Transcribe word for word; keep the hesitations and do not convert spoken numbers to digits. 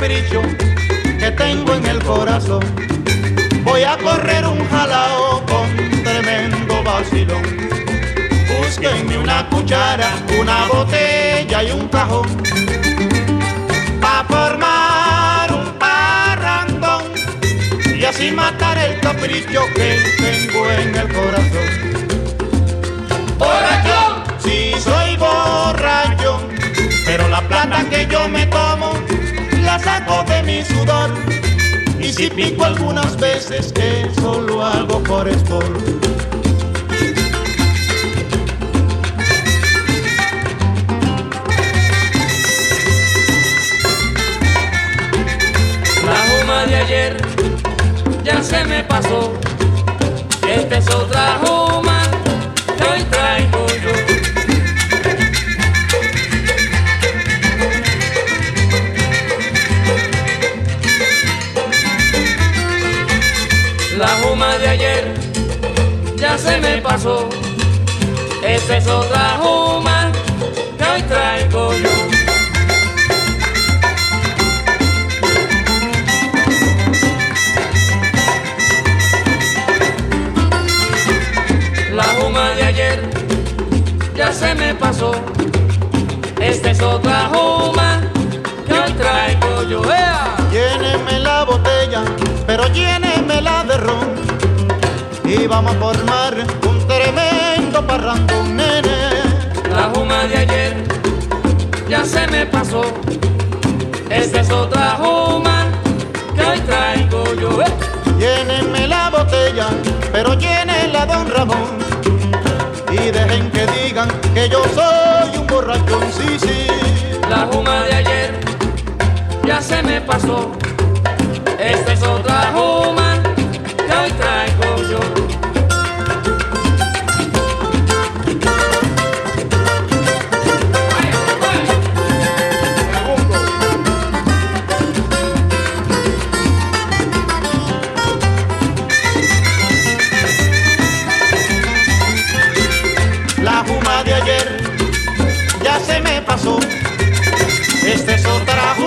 capricho que tengo en el corazón. Voy a correr un jalao con tremendo vacilón. Búsquenme una cuchara, una botella y un cajón pa' formar un parrandón y así matar el capricho que tengo en el corazón. ¡Borrachón! Sí, soy borracho, pero la plata que yo me tomo la saco de mi sudor. Y si pico algunas veces, eso lo hago por sport. La juma de ayer ya se me pasó. Esta es otra juma que hoy traigo yo. La juma de ayer ya se me pasó. Esta es otra juma que hoy traigo yo. La juma de ayer ya se me pasó. Esta es otra juma que hoy traigo yo. ¡Ea! Lléneme la botella, pero llénemela de ron y vamos a formar un tremendo parrandón, nene. La juma de ayer ya se me pasó. Esta es otra juma que hoy traigo yo. ¡Eh! Llénenme la botella, pero llénela don Ramón y dejen que digan que yo soy un borrachón, sí, sí. La juma de ayer ya se me pasó. Esta es otra juma que hoy traigo yo. La juma de ayer ya se me pasó. Esta es otra juma